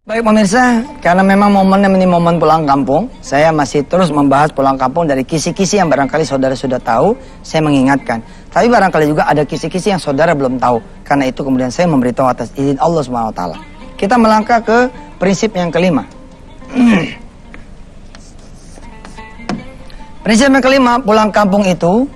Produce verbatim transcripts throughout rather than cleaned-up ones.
Baik pemirsa, karena memang momennya ini momen pulang kampung, saya masih terus membahas pulang kampung dari kisi-kisi yang barangkali saudara sudah tahu, saya mengingatkan. Tapi barangkali juga ada kisi-kisi yang saudara belum tahu, karena itu kemudian saya memberitahu atas izin Allah subhanahu wa taala. Kita melangkah ke prinsip yang kelima. Prinsip yang kelima, pulang kampung itu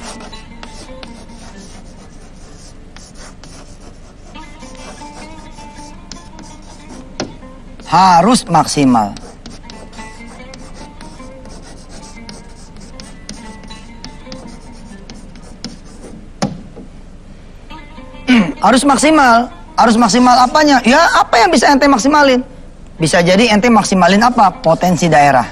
harus maksimal. Harus maksimal. Harus maksimal apanya? Ya apa yang bisa ente maksimalin? Bisa jadi ente maksimalin apa? Potensi daerah.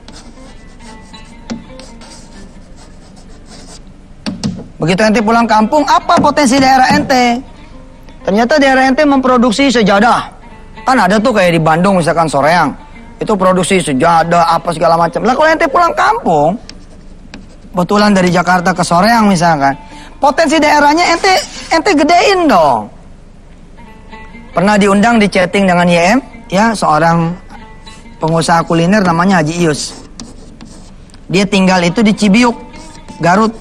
Begitu ente pulang kampung, apa potensi daerah ente? Ternyata daerah ente memproduksi sejadah. Kan ada tuh kayak di Bandung misalkan Soreang, itu produksi sejadah apa segala macam. Lah kalau ente pulang kampung, kebetulan dari Jakarta ke Soreang misalkan, potensi daerahnya ente ente gedein dong. Pernah diundang di chatting dengan Y M, ya seorang pengusaha kuliner namanya Haji Ius. Dia tinggal itu di Cibiuk, Garut.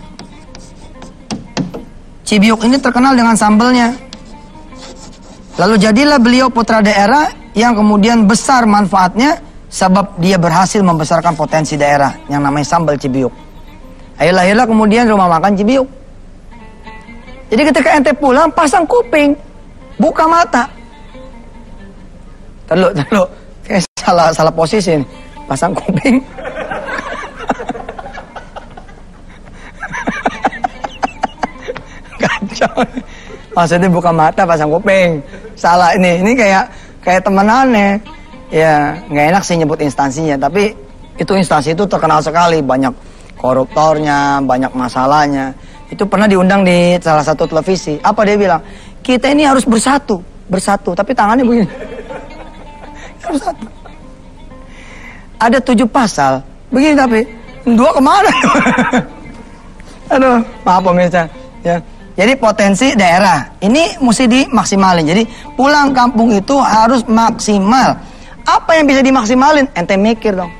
Cibiuk ini terkenal dengan sambelnya. Lalu jadilah beliau putra daerah yang kemudian besar manfaatnya sebab dia berhasil membesarkan potensi daerah yang namanya sambal Cibiuk. Akhirlah kemudian rumah makan Cibiuk. Jadi ketika ente pulang pasang kuping, buka mata. Terlalu, terlalu, kayak salah salah posisi nih. Pasang kuping. Kacau. Maksudnya buka mata pasang kuping. Salah ini. Ini kayak kayak temenannya. Ya, nggak enak sih nyebut instansinya, tapi itu instansi itu terkenal sekali, banyak koruptornya, banyak masalahnya. Itu pernah diundang di salah satu televisi. Apa dia bilang? Kita ini harus bersatu, bersatu, tapi tangannya begini. Bersatu. Ada tujuh pasal, begini tapi dua kemana? Aduh, maaf pemirsa. Ya. Jadi potensi daerah ini mesti dimaksimalin. Jadi pulang kampung itu harus maksimal. Apa yang bisa dimaksimalin? Ente mikir dong.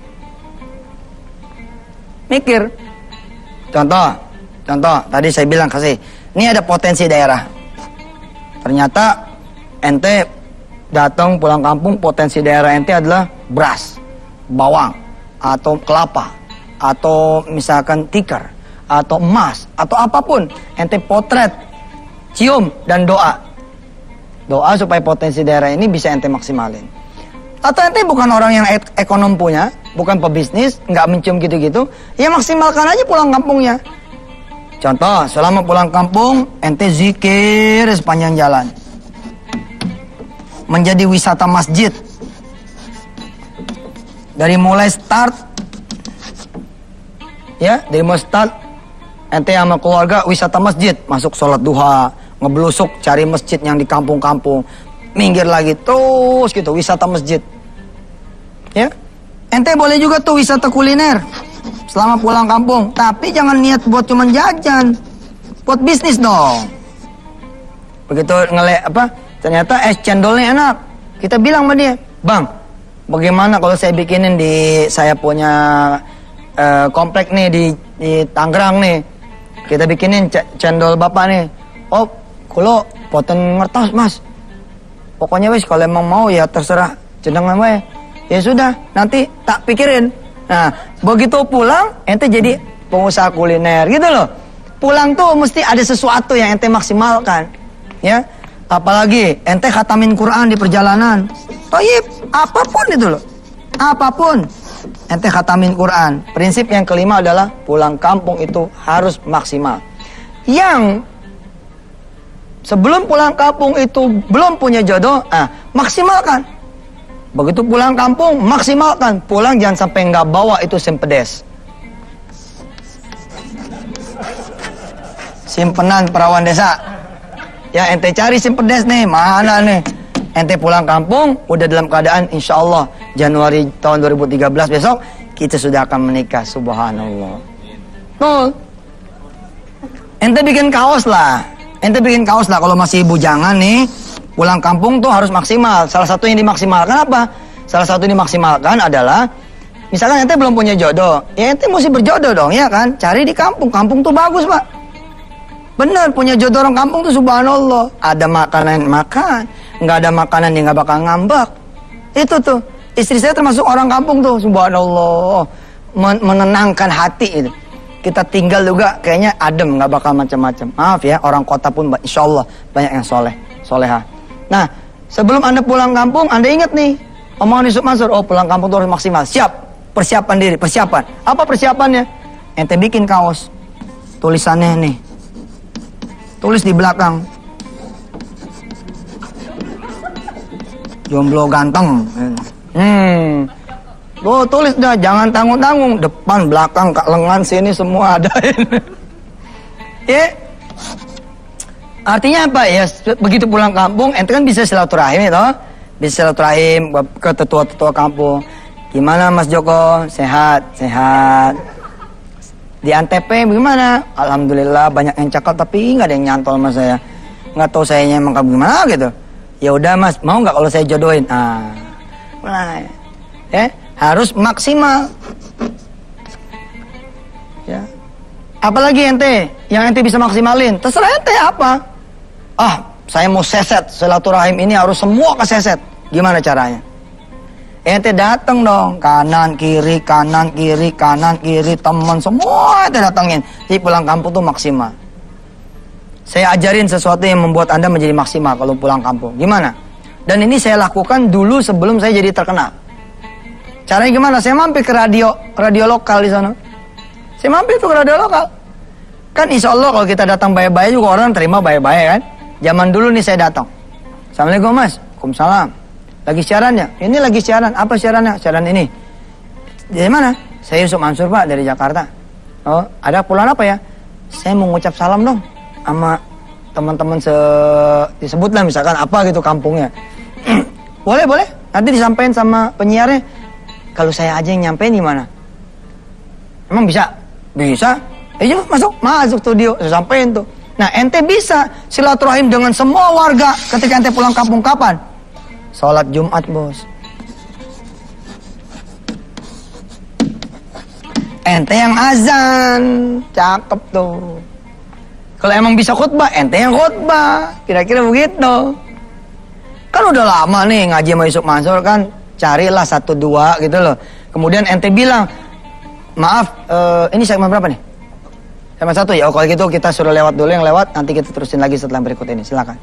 Mikir. Contoh, contoh tadi saya bilang kasih. Ini ada potensi daerah. Ternyata ente datang pulang kampung, potensi daerah ente adalah beras, bawang, atau kelapa, atau misalkan tikar, atau emas, atau apapun. Ente potret, cium, dan doa. Doa supaya potensi daerah ini bisa ente maksimalin. Atau ente bukan orang yang ek ekonom punya, bukan pebisnis, nggak mencium gitu-gitu, ya maksimalkan aja pulang kampungnya. Contoh, selama pulang kampung, ente zikir sepanjang jalan. Menjadi wisata masjid. Dari mulai start, ya, dari mulai start, ente sama keluarga wisata masjid, masuk sholat duha, ngeblusuk cari masjid yang di kampung-kampung, minggir lagi terus gitu wisata masjid. Ya, ente boleh juga tuh wisata kuliner selama pulang kampung, tapi jangan niat buat cuman jajan, buat bisnis dong. Begitu ngele apa? Ternyata es cendolnya enak, kita bilang sama dia, bang, bagaimana kalau saya bikinin di saya punya uh, komplek nih di di Tangerang nih. Kita bikinin cendol bapak nih. Oh, kulo poten ngertos mas. Pokoknya wis kalau emang mau ya terserah jenengan we. Ya sudah, nanti tak pikirin. Nah, begitu pulang ente jadi pengusaha kuliner gitu loh. Pulang tuh mesti ada sesuatu yang ente maksimalkan. Ya. Apalagi ente khatamin Quran di perjalanan. Toyib, apapun itu loh. Apapun. Ente khatamin Quran. Prinsip yang kelima adalah pulang kampung itu harus maksimal. Yang sebelum pulang kampung itu belum punya jodoh, ah, maksimalkan. Begitu pulang kampung, maksimalkan. Pulang jangan sampai nggak bawa itu simpedes. Simpenan perawan desa. Ya ente cari simpedes nih, mana nih? Ente pulang kampung, udah dalam keadaan insya Allah Januari tahun dua ribu tiga belas besok kita sudah akan menikah, subhanallah. Nol. Ente bikin kaos lah, ente bikin kaos lah kalau masih bujangan nih, pulang kampung tuh harus maksimal. Salah satu yang dimaksimalkan apa? Salah satu yang dimaksimalkan adalah, misalkan ente belum punya jodoh, ya ente mesti berjodoh dong, ya kan? Cari di kampung, kampung tuh bagus pak. Bener, punya jodoh orang kampung tuh subhanallah. Ada makanan makan, nggak ada makanan dia nggak bakal ngambek. Itu tuh, istri saya termasuk orang kampung tuh, subhanallah, Men menenangkan hati itu. Kita tinggal juga kayaknya adem, nggak bakal macam-macam. Maaf ya, orang kota pun insya Allah banyak yang soleh, soleha. Nah, sebelum anda pulang kampung, anda ingat nih, omongan Yusuf Mansur, oh pulang kampung itu harus maksimal. Siap, persiapan diri, persiapan. Apa persiapannya? Ente bikin kaos, tulisannya nih, tulis di belakang, jomblo ganteng. Hmm. Oh, tulis dah, jangan tanggung-tanggung, depan, belakang, kak lengan, sini semua ada. Ya, artinya apa ya? Begitu pulang kampung, ente kan bisa silaturahim ya, toh? Bisa silaturahim ke tetua-tetua kampung. Gimana Mas Joko? Sehat, sehat. Di Antep gimana? Alhamdulillah banyak yang cakap, tapi nggak ada yang nyantol mas saya. Nggak tahu sayanya emang gimana gitu. Ya udah Mas, mau nggak kalau saya jodohin? Ah, nah, ya. Harus maksimal. Ya. Apalagi ente yang ente bisa maksimalin. Terserah ente apa. Ah, saya mau seset silaturahim ini harus semua keseset. Gimana caranya? Ente datang dong, kanan kiri kanan kiri kanan kiri, teman semua ente datangin. Jadi pulang kampung tuh maksimal. Saya ajarin sesuatu yang membuat anda menjadi maksimal kalau pulang kampung. Gimana? Dan ini saya lakukan dulu sebelum saya jadi terkenal. Caranya gimana? Saya mampir ke radio, radio lokal di sana. Saya mampir tuh ke radio lokal. Kan insya Allah kalau kita datang baik-baik juga orang terima baik-baik kan. Zaman dulu nih saya datang. Assalamualaikum Mas. Waalaikumsalam. Lagi siarannya? Ini lagi siaran. Apa siarannya? Siaran ini. Dari mana? Saya Yusuf Mansur Pak dari Jakarta. Oh, ada keperluan apa ya? Saya mau ngucap salam dong sama teman-teman se disebutlah misalkan apa gitu kampungnya. Boleh boleh. Nanti disampaikan sama penyiarnya. Kalau saya aja yang nyampein gimana? Emang bisa? Bisa. Ayo masuk, masuk studio, saya sampein tuh. Nah, ente bisa silaturahim dengan semua warga ketika ente pulang kampung kapan? Sholat Jumat, bos. Ente yang azan, cakep tuh. Kalau emang bisa khutbah, ente yang khutbah. Kira-kira begitu. Kan udah lama nih ngaji sama Yusuf Mansur kan. Carilah satu dua gitu loh. Kemudian ente bilang, maaf, uh, ini segmen berapa nih? Segmen satu ya. Oh, kalau gitu kita suruh lewat dulu yang lewat. Nanti kita terusin lagi setelah berikut ini. Silakan.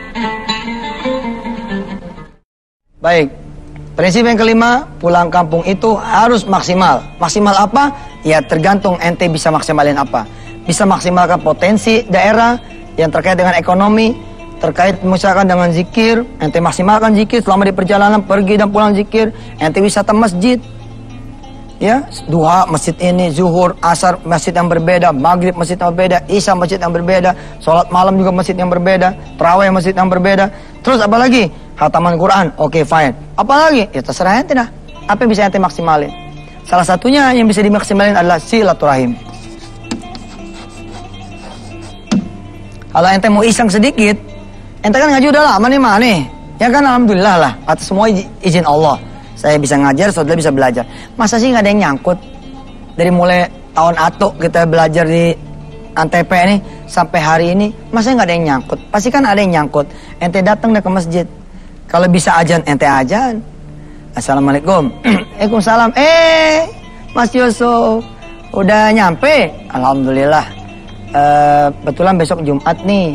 Baik. Prinsip yang kelima, pulang kampung itu harus maksimal. Maksimal apa? Ya tergantung ente bisa maksimalin apa. Bisa maksimalkan potensi daerah yang terkait dengan ekonomi. Terkait misalkan dengan zikir, ente maksimalkan zikir selama di perjalanan pergi dan pulang zikir. Ente wisata masjid, ya duha masjid ini, zuhur, asar masjid yang berbeda, maghrib masjid yang berbeda, isya masjid yang berbeda, sholat malam juga masjid yang berbeda, tarawih masjid yang berbeda. Terus apa lagi? Khataman Quran, oke okay, fine. Apa lagi? Ya terserah ente dah. Apa yang bisa ente maksimalin? Salah satunya yang bisa dimaksimalin adalah silaturahim. Kalau ente mau iseng sedikit, ente kan ngaji udah lama nih mah nih. Ya kan alhamdulillah lah, atas semua izin Allah. Saya bisa ngajar, saudara bisa belajar. Masa sih nggak ada yang nyangkut? Dari mulai tahun atuk kita belajar di Antep ini sampai hari ini, masa nggak ada yang nyangkut? Pasti kan ada yang nyangkut. Ente datang deh ke masjid. Kalau bisa ajan, ente ajan. Assalamualaikum. Waalaikumsalam. Eh, Mas Yusuf, udah nyampe? Alhamdulillah. Uh, betulan besok Jumat nih.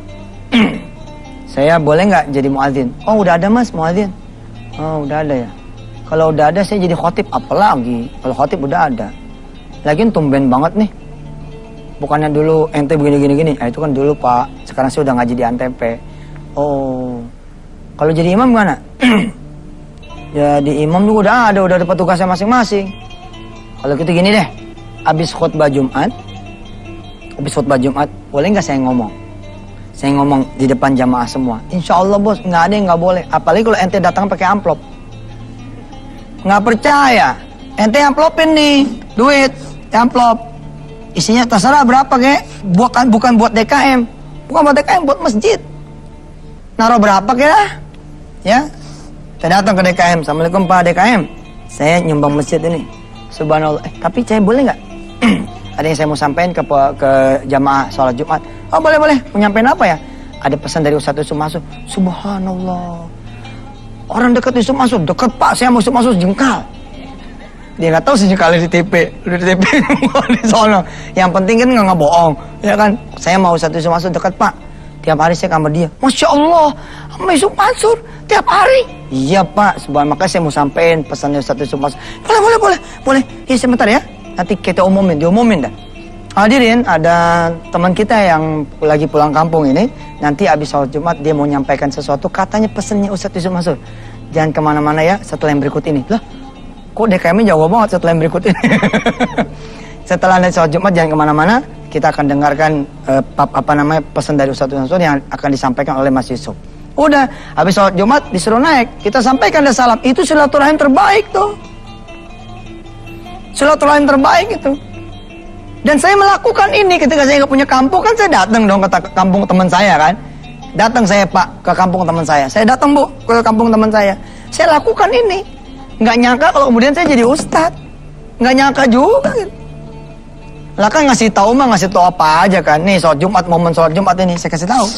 Saya boleh nggak jadi muadzin? Oh udah ada mas muadzin. Oh udah ada ya. Kalau udah ada saya jadi khotib apalagi. Kalau khotib udah ada. Lagian tumben banget nih. Bukannya dulu ente begini-gini gini. Eh, itu kan dulu pak. Sekarang saya udah ngaji di Antep. Oh. Kalau jadi imam gimana? Ya di imam juga udah ada. Udah dapat tugasnya masing-masing. Kalau gitu gini deh. Abis khutbah Jumat. Abis khutbah Jumat. Boleh nggak saya ngomong? Saya ngomong di depan jamaah semua. Insya Allah bos, nggak ada yang nggak boleh. Apalagi kalau ente datang pakai amplop. Nggak percaya. Ente amplopin nih, duit, amplop. Isinya terserah berapa kek. Bukan bukan buat D K M, bukan buat D K M, buat masjid. naruh berapa kira? Ya, saya datang ke D K M. Assalamualaikum Pak D K M, saya nyumbang masjid ini. Subhanallah. Eh, tapi saya boleh nggak? Ada yang saya mau sampaikan ke ke jamaah sholat Jumat. Oh boleh boleh. Mau nyampein apa ya? Ada pesan dari Ustadz Yusuf Mansur. Subhanallah. Orang dekat Yusuf Mansur, dekat Pak, saya mau Yusuf Mansur jengkal. Dia nggak tahu sih jengkal di T P, udah di T P di sono. Yang penting kan nggak ngebohong, ya kan? Saya mau Ustadz Yusuf Mansur dekat Pak. Tiap hari saya kamar dia. Masya Allah, sama Yusuf Mansur tiap hari. Iya Pak, sebuah makanya saya mau sampein pesannya Ustadz Yusuf Mansur. Boleh boleh boleh boleh. Ya sebentar ya. Nanti kita umumin, diumumin dah. Hadirin, ada teman kita yang lagi pulang kampung ini. Nanti habis sholat Jumat dia mau nyampaikan sesuatu. Katanya pesennya Ustadz Yusuf Mansur, jangan kemana-mana ya setelah yang berikut ini. Lah, kok D K M-nya jauh banget setelah yang berikut ini. Setelah ada sholat Jumat jangan kemana-mana. Kita akan dengarkan uh, apa namanya pesan dari Ustadz Yusuf Mansur yang akan disampaikan oleh Mas Yusuf. Udah, habis sholat Jumat disuruh naik. Kita sampaikan dah salam. Itu silaturahim terbaik tuh. Silaturahim terbaik itu. Dan saya melakukan ini ketika saya nggak punya kampung, kan saya datang dong ke kampung teman saya kan. Datang saya Pak ke kampung teman saya. Saya datang Bu ke kampung teman saya. Saya lakukan ini. Nggak nyangka kalau kemudian saya jadi ustadz. Nggak nyangka juga gitu. Lah kan ngasih tahu mah ngasih tahu apa aja kan. Nih sholat Jumat, momen sholat Jumat ini saya kasih tahu.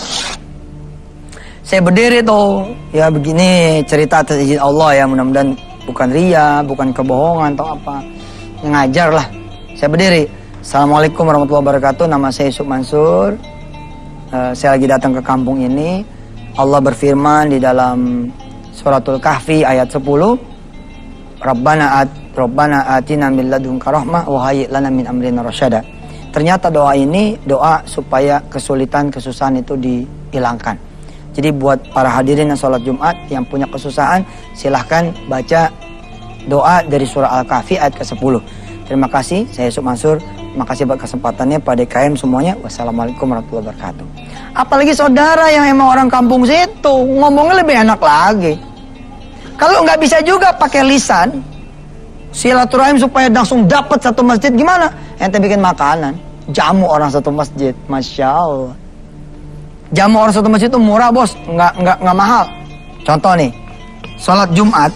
Saya berdiri tuh. Ya begini cerita atas izin Allah ya. Mudah-mudahan bukan ria, bukan kebohongan atau apa. Ngajar lah. Saya berdiri. Assalamualaikum warahmatullahi wabarakatuh. Nama saya Yusuf Mansur. uh, Saya lagi datang ke kampung ini. Allah berfirman di dalam Suratul Kahfi ayat sepuluh, Rabbana at Rabbana atina min ladunka rahmah wa hayyi' lana min amrina rasyada. Ternyata doa ini doa supaya kesulitan, kesusahan itu dihilangkan. Jadi buat para hadirin yang sholat Jumat yang punya kesusahan, silahkan baca doa dari surah Al-Kahfi ayat ke sepuluh. Terima kasih, saya Yusuf Mansur. Makasih buat kesempatannya Pak D K M semuanya. Wassalamualaikum warahmatullahi wabarakatuh. Apalagi saudara yang emang orang kampung situ, ngomongnya lebih enak lagi. Kalau nggak bisa juga pakai lisan, silaturahim supaya langsung dapat satu masjid gimana? Ente bikin makanan, jamu orang satu masjid, masya Allah. Jamu orang satu masjid itu murah bos, nggak nggak nggak mahal. Contoh nih, sholat Jumat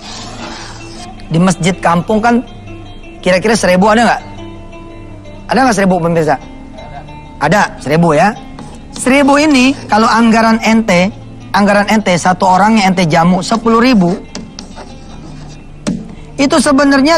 di masjid kampung kan kira-kira seribu ada nggak? Ada nggak seribu pemirsa? Ada seribu ya. Seribu ini kalau anggaran ente, anggaran ente satu orang yang ente jamu sepuluh ribu, itu sebenarnya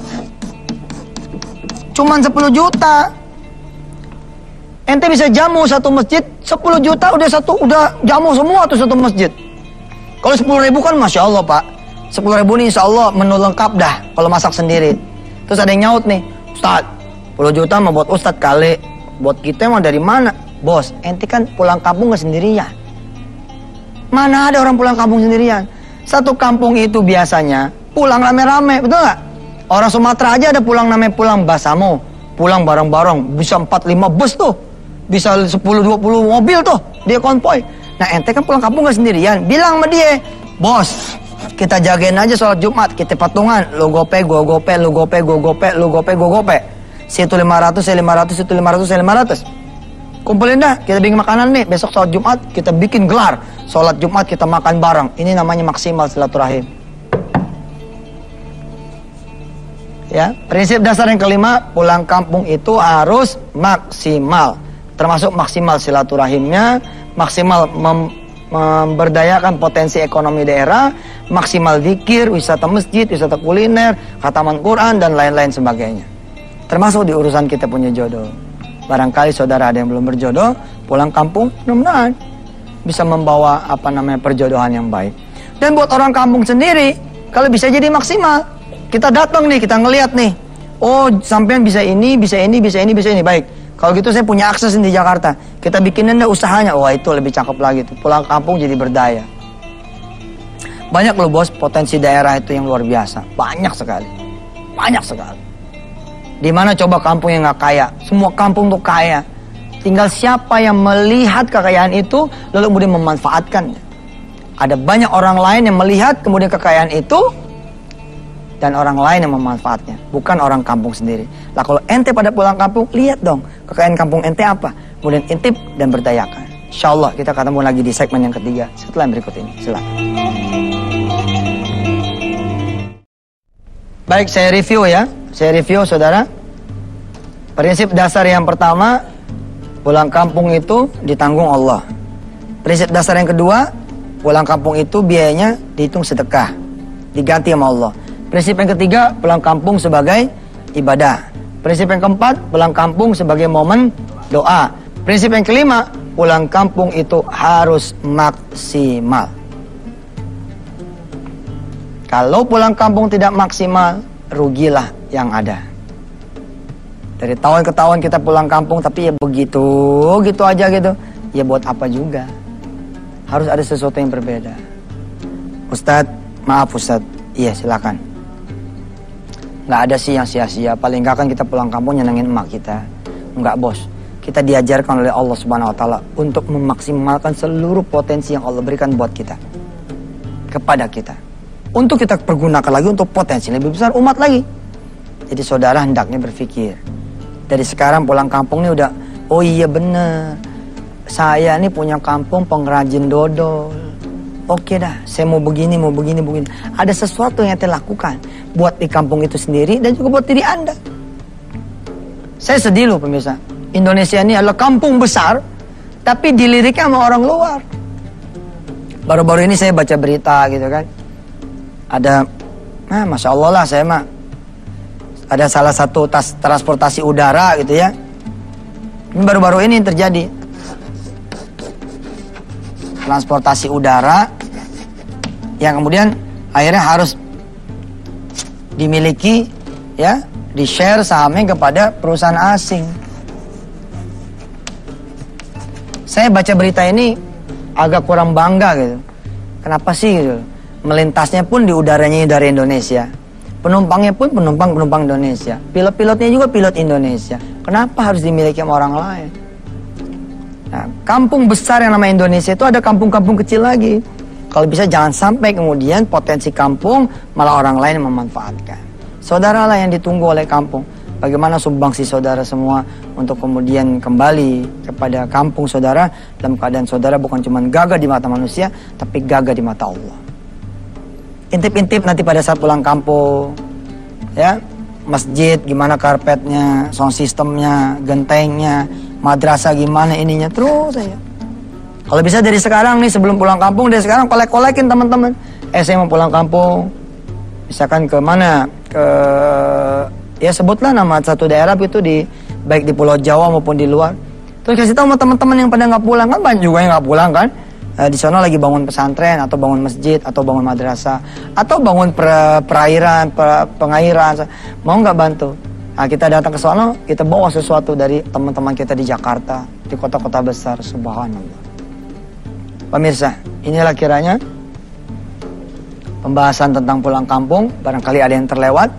cuman sepuluh juta. Ente bisa jamu satu masjid sepuluh juta, udah satu udah jamu semua tuh satu masjid. Kalau sepuluh ribu kan masya Allah Pak. Sepuluh ribu ini insya Allah menu lengkap dah kalau masak sendiri. Terus ada yang nyaut nih, Ustaz, sepuluh juta mau buat Ustadz kali, buat kita mah dari mana? Bos, ente kan pulang kampung gak sendirian. Mana ada orang pulang kampung sendirian? Satu kampung itu biasanya pulang rame-rame, betul gak? Orang Sumatera aja ada pulang namanya pulang Basamo, pulang bareng-bareng, bisa empat lima bus tuh, bisa sepuluh dua puluh mobil tuh, dia konvoy. Nah ente kan pulang kampung gak sendirian, bilang sama dia, bos, kita jagain aja sholat Jumat, kita patungan, lu gope, gua gope, lu gope, gua gope, lu gope, gua gope. Situ lima ratus, saya lima ratus, situ lima ratus, saya lima ratus. Kumpulin dah, kita bikin makanan nih. Besok sholat Jumat, kita bikin gelar. Sholat Jumat kita makan bareng. Ini namanya maksimal silaturahim. Ya, prinsip dasar yang kelima, pulang kampung itu harus maksimal. Termasuk maksimal silaturahimnya, maksimal mem memberdayakan potensi ekonomi daerah, maksimal zikir, wisata masjid, wisata kuliner, khataman Quran, dan lain-lain sebagainya. Termasuk di urusan kita punya jodoh. Barangkali saudara ada yang belum berjodoh, pulang kampung, mudah-mudahan bisa membawa apa namanya perjodohan yang baik. Dan buat orang kampung sendiri, kalau bisa jadi maksimal, kita datang nih, kita ngelihat nih, oh sampean bisa ini, bisa ini, bisa ini, bisa ini, baik. Kalau gitu saya punya akses di Jakarta, kita bikinin deh usahanya, wah itu lebih cakep lagi tuh, pulang kampung jadi berdaya. Banyak loh bos, potensi daerah itu yang luar biasa, banyak sekali, banyak sekali. Di mana coba kampung yang nggak kaya? Semua kampung tuh kaya. Tinggal siapa yang melihat kekayaan itu lalu kemudian memanfaatkannya. Ada banyak orang lain yang melihat kemudian kekayaan itu dan orang lain yang memanfaatnya, bukan orang kampung sendiri. Lah kalau ente pada pulang kampung, lihat dong kekayaan kampung ente apa, kemudian intip dan berdayakan. Insya Allah kita ketemu lagi di segmen yang ketiga setelah yang berikut ini. Silakan. Baik, saya review ya. Saya review saudara. Prinsip dasar yang pertama, pulang kampung itu ditanggung Allah. Prinsip dasar yang kedua, pulang kampung itu biayanya dihitung sedekah, diganti sama Allah. Prinsip yang ketiga, pulang kampung sebagai ibadah. Prinsip yang keempat, pulang kampung sebagai momen doa. Prinsip yang kelima, pulang kampung itu harus maksimal. Kalau pulang kampung tidak maksimal, rugilah yang ada. Dari tahun ke tahun kita pulang kampung, tapi ya begitu, gitu aja gitu. Ya buat apa juga? Harus ada sesuatu yang berbeda. Ustadz, maaf Ustadz. Iya silakan. Nggak ada sih yang sia-sia. Paling nggak kan kita pulang kampung nyenengin emak kita. Nggak bos. Kita diajarkan oleh Allah Subhanahu Wa Taala untuk memaksimalkan seluruh potensi yang Allah berikan buat kita, kepada kita, untuk kita pergunakan lagi untuk potensi lebih besar umat lagi. Jadi saudara hendaknya berpikir dari sekarang pulang kampung ini udah, oh iya bener, saya ini punya kampung pengrajin dodol. Oke dah, saya mau begini, mau begini, begini. Ada sesuatu yang saya lakukan buat di kampung itu sendiri dan juga buat diri Anda. Saya sedih loh pemirsa. Indonesia ini adalah kampung besar, tapi diliriknya sama orang luar. Baru-baru ini saya baca berita gitu kan. Ada, nah Masya Allah lah saya mah. Ada salah satu tas transportasi udara gitu ya. Ini baru-baru ini terjadi. Transportasi udara yang kemudian akhirnya harus dimiliki ya, di-share sahamnya kepada perusahaan asing. Saya baca berita ini agak kurang bangga gitu. Kenapa sih gitu? Melintasnya pun di udaranya dari Indonesia. Penumpangnya pun penumpang-penumpang Indonesia. Pilot-pilotnya juga pilot Indonesia. Kenapa harus dimiliki sama orang lain? Nah, kampung besar yang namanya Indonesia itu ada kampung-kampung kecil lagi. Kalau bisa jangan sampai kemudian potensi kampung malah orang lain memanfaatkan. Saudara lah yang ditunggu oleh kampung. Bagaimana sumbangsi saudara semua untuk kemudian kembali kepada kampung saudara dalam keadaan saudara bukan cuma gagah di mata manusia, tapi gagah di mata Allah. Intip-intip nanti pada saat pulang kampung, ya, masjid gimana karpetnya, sound systemnya, gentengnya, madrasah gimana ininya, terus saja. Kalau bisa dari sekarang nih sebelum pulang kampung, dari sekarang kolek-kolekin teman-teman. Eh saya mau pulang kampung, misalkan ke mana, ke ya sebutlah nama satu daerah itu di baik di Pulau Jawa maupun di luar. Terus kasih tahu sama teman-teman yang pada nggak pulang, kan banyak juga yang nggak pulang kan. Eh, di sana lagi bangun pesantren atau bangun masjid atau bangun madrasah atau bangun per, perairan, per, pengairan, mau nggak bantu? Nah, kita datang ke sana, kita bawa sesuatu dari teman-teman kita di Jakarta, di kota-kota besar. Subhanallah. Pemirsa, inilah kiranya pembahasan tentang pulang kampung. Barangkali ada yang terlewat.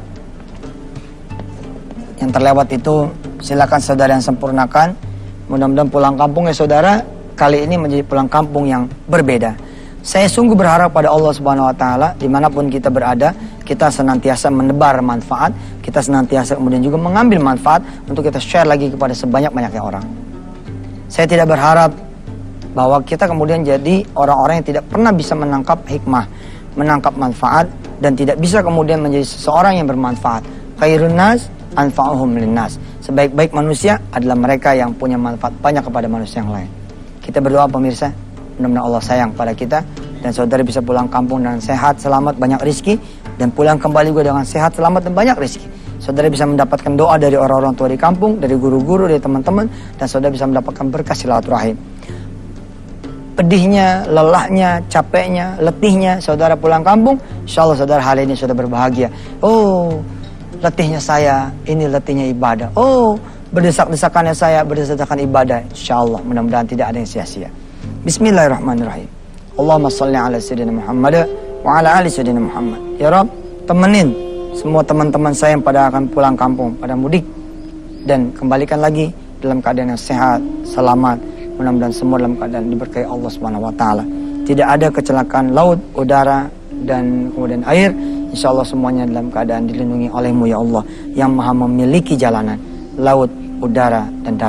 Yang terlewat itu silakan saudara yang sempurnakan. Mudah-mudahan pulang kampung ya saudara kali ini menjadi pulang kampung yang berbeda. Saya sungguh berharap pada Allah Subhanahu Wa Taala dimanapun kita berada, kita senantiasa menebar manfaat, kita senantiasa kemudian juga mengambil manfaat untuk kita share lagi kepada sebanyak-banyaknya orang. Saya tidak berharap bahwa kita kemudian jadi orang-orang yang tidak pernah bisa menangkap hikmah, menangkap manfaat, dan tidak bisa kemudian menjadi seseorang yang bermanfaat. Khairun nas anfa'uhum linnas. Sebaik-baik manusia adalah mereka yang punya manfaat banyak kepada manusia yang lain. Kita berdoa pemirsa, mudah-mudahan Allah sayang pada kita dan saudara bisa pulang kampung dengan sehat, selamat, banyak rezeki, dan pulang kembali juga dengan sehat, selamat, dan banyak rezeki. Saudara bisa mendapatkan doa dari orang-orang tua di kampung, dari guru-guru, dari teman-teman, dan saudara bisa mendapatkan berkah silaturahim. Pedihnya, lelahnya, capeknya, letihnya saudara pulang kampung, insya Allah saudara hari ini sudah berbahagia. Oh, letihnya saya, ini letihnya ibadah. Oh, berdesak-desakannya saya, berdesak-desakan ibadah. Insya Allah, mudah-mudahan tidak ada yang sia-sia. Bismillahirrahmanirrahim. Allahumma salli ala sayyidina Muhammad wa ala ali sayyidina Muhammad. Ya Rabb, temenin semua teman-teman saya yang pada akan pulang kampung, pada mudik, dan kembalikan lagi dalam keadaan yang sehat, selamat. Mudah-mudahan semua dalam keadaan diberkahi Allah Subhanahu Wa Taala. Tidak ada kecelakaan laut, udara, dan kemudian air. Insya Allah semuanya dalam keadaan dilindungi olehmu ya Allah, yang maha memiliki jalanan laut, udara, dan darat.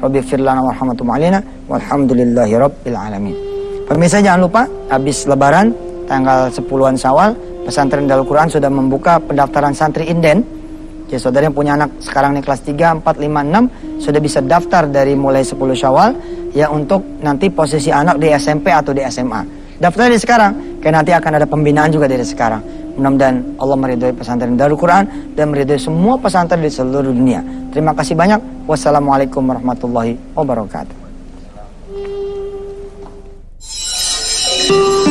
Rabbighfir lana warhamna alaina walhamdulillahi rabbil alamin. Pemirsa jangan lupa habis lebaran tanggal sepuluhan Syawal Pesantren Darul Quran sudah membuka pendaftaran santri inden. Jadi saudara yang punya anak sekarang nih kelas tiga, empat, lima, enam sudah bisa daftar dari mulai sepuluh Syawal ya untuk nanti posisi anak di S M P atau di S M A. Daftar dari sekarang, karena nanti akan ada pembinaan juga dari sekarang. Mudah-mudahan Allah meridhai pesantren Darul Quran dan meridhai semua pesantren di seluruh dunia. Terima kasih banyak. Wassalamualaikum warahmatullahi wabarakatuh.